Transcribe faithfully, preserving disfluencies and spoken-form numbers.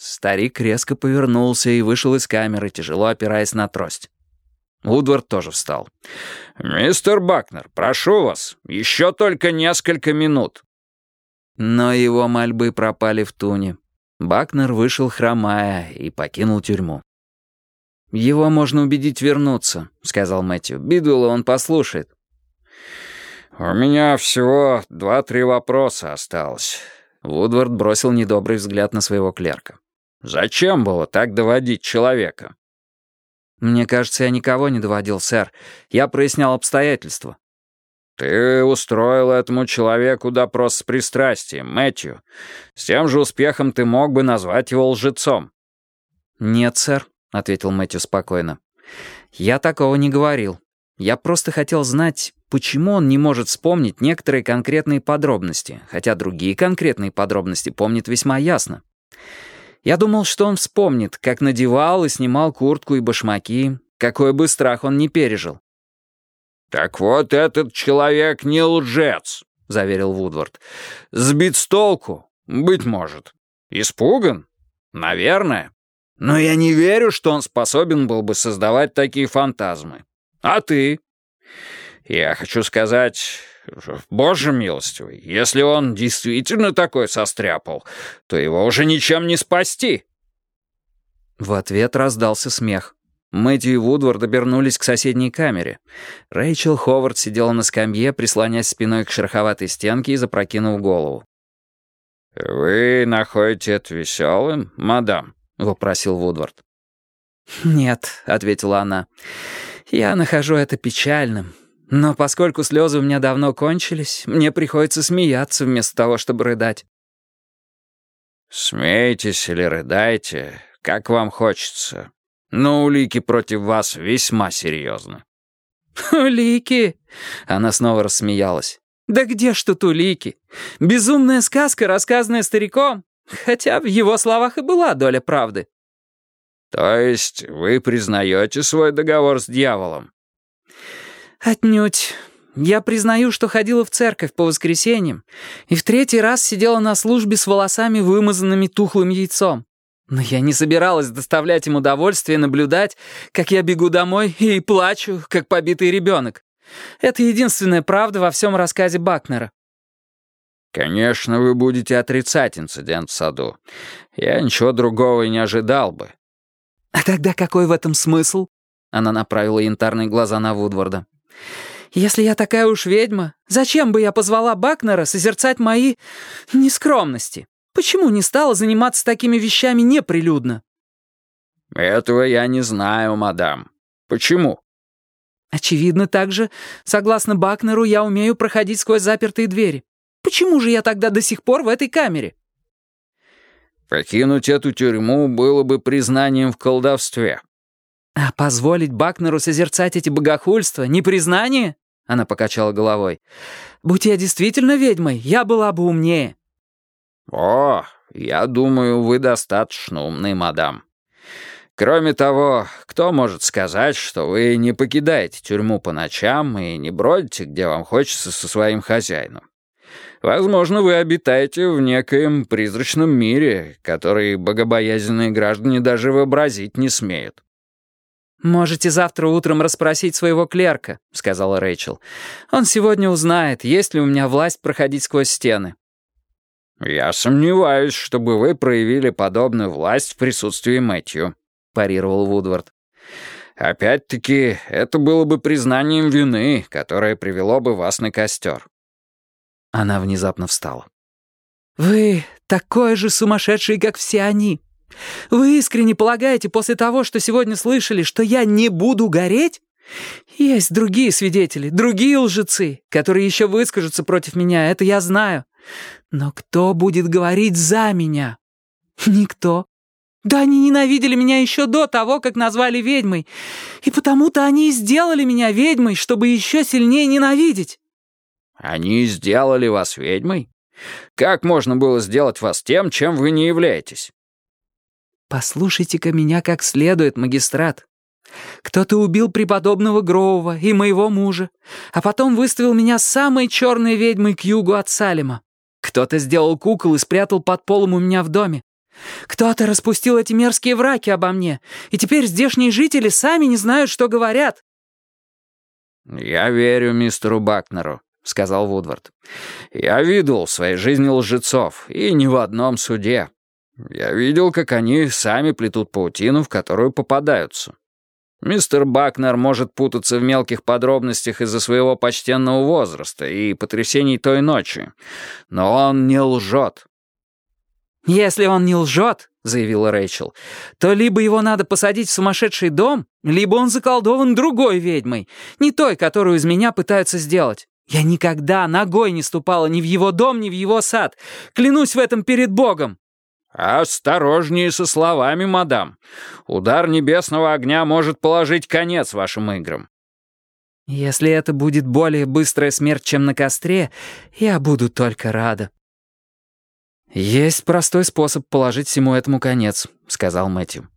Старик резко повернулся и вышел из камеры, тяжело опираясь на трость. Вудвард тоже встал. «Мистер Бакнер, прошу вас, еще только несколько минут». Но его мольбы пропали в туне. Бакнер вышел, хромая, и покинул тюрьму. «Его можно убедить вернуться», — сказал Мэтью. «Бидуэлла он послушает». «У меня всего два-три вопроса осталось». Вудвард бросил недобрый взгляд на своего клерка. «Зачем было так доводить человека?» «Мне кажется, я никого не доводил, сэр. Я прояснял обстоятельства». «Ты устроил этому человеку допрос с пристрастием, Мэтью. С тем же успехом ты мог бы назвать его лжецом». «Нет, сэр», — ответил Мэтью спокойно. «Я такого не говорил. Я просто хотел знать, почему он не может вспомнить некоторые конкретные подробности, хотя другие конкретные подробности помнит весьма ясно. Я думал, что он вспомнит, как надевал и снимал куртку и башмаки, какой бы страх он ни пережил». «Так вот этот человек не лжец», — заверил Вудвард. «Сбит с толку? Быть может. Испуган? Наверное. Но я не верю, что он способен был бы создавать такие фантазмы. А ты? Я хочу сказать, Боже милостивый, если он действительно такой состряпал, то его уже ничем не спасти». В ответ раздался смех. Мэтью и Вудвард обернулись к соседней камере. Рэйчел Ховард сидела на скамье, прислонясь спиной к шероховатой стенке и запрокинув голову. «Вы находите это веселым, мадам?» — вопросил Вудвард. «Нет», — ответила она, — «я нахожу это печальным. Но поскольку слезы у меня давно кончились, мне приходится смеяться вместо того, чтобы рыдать». «Смейтесь или рыдайте, как вам хочется. Но улики против вас весьма серьезны». «Улики?» — она снова рассмеялась. «Да где ж тут улики? Безумная сказка, рассказанная стариком. Хотя в его словах и была доля правды». «То есть вы признаете свой договор с дьяволом?» «Отнюдь. Я признаю, что ходила в церковь по воскресеньям и в третий раз сидела на службе с волосами, вымазанными тухлым яйцом. Но я не собиралась доставлять им удовольствие наблюдать, как я бегу домой и плачу, как побитый ребенок. Это единственная правда во всем рассказе Бакнера». «Конечно, вы будете отрицать инцидент в саду. Я ничего другого и не ожидал бы». «А тогда какой в этом смысл?» Она направила янтарные глаза на Вудварда. «Если я такая уж ведьма, зачем бы я позвала Бакнера созерцать мои нескромности? Почему не стала заниматься такими вещами неприлюдно?» «Этого я не знаю, мадам. Почему?» «Очевидно также, согласно Бакнеру, я умею проходить сквозь запертые двери. Почему же я тогда до сих пор в этой камере?» «Покинуть эту тюрьму было бы признанием в колдовстве». «А позволить Бакнеру созерцать эти богохульства не признание?» Она покачала головой. «Будь я действительно ведьмой, я была бы умнее». «О, я думаю, вы достаточно умны, мадам. Кроме того, кто может сказать, что вы не покидаете тюрьму по ночам и не бродите, где вам хочется, со своим хозяином? Возможно, вы обитаете в некоем призрачном мире, который богобоязненные граждане даже вообразить не смеют». «Можете завтра утром расспросить своего клерка», — сказала Рэйчел. «Он сегодня узнает, есть ли у меня власть проходить сквозь стены». «Я сомневаюсь, чтобы вы проявили подобную власть в присутствии Мэтью», — парировал Вудвард. «Опять-таки, это было бы признанием вины, которое привело бы вас на костер». Она внезапно встала. «Вы такой же сумасшедший, как все они. Вы искренне полагаете после того, что сегодня слышали, что я не буду гореть? Есть другие свидетели, другие лжецы, которые еще выскажутся против меня, это я знаю. Но кто будет говорить за меня? Никто. Да они ненавидели меня еще до того, как назвали ведьмой. И потому-то они и сделали меня ведьмой, чтобы еще сильнее ненавидеть». «Они сделали вас ведьмой? Как можно было сделать вас тем, чем вы не являетесь?» «Послушайте-ка меня как следует, магистрат. Кто-то убил преподобного Гроува и моего мужа, а потом выставил меня самой черной ведьмой к югу от Салема. Кто-то сделал кукол и спрятал под полом у меня в доме. Кто-то распустил эти мерзкие враки обо мне, и теперь здешние жители сами не знают, что говорят». «Я верю мистеру Бакнеру», — сказал Вудвард. «Я видел в своей жизни лжецов, и не в одном суде. Я видел, как они сами плетут паутину, в которую попадаются. Мистер Бакнер может путаться в мелких подробностях из-за своего почтенного возраста и потрясений той ночи, но он не лжет». «Если он не лжет, — заявила Рэйчел, — то либо его надо посадить в сумасшедший дом, либо он заколдован другой ведьмой, не той, которую из меня пытаются сделать. Я никогда ногой не ступала ни в его дом, ни в его сад. Клянусь в этом перед Богом». «Осторожнее со словами, мадам. Удар небесного огня может положить конец вашим играм». «Если это будет более быстрая смерть, чем на костре, я буду только рада». «Есть простой способ положить всему этому конец», — сказал Мэтью.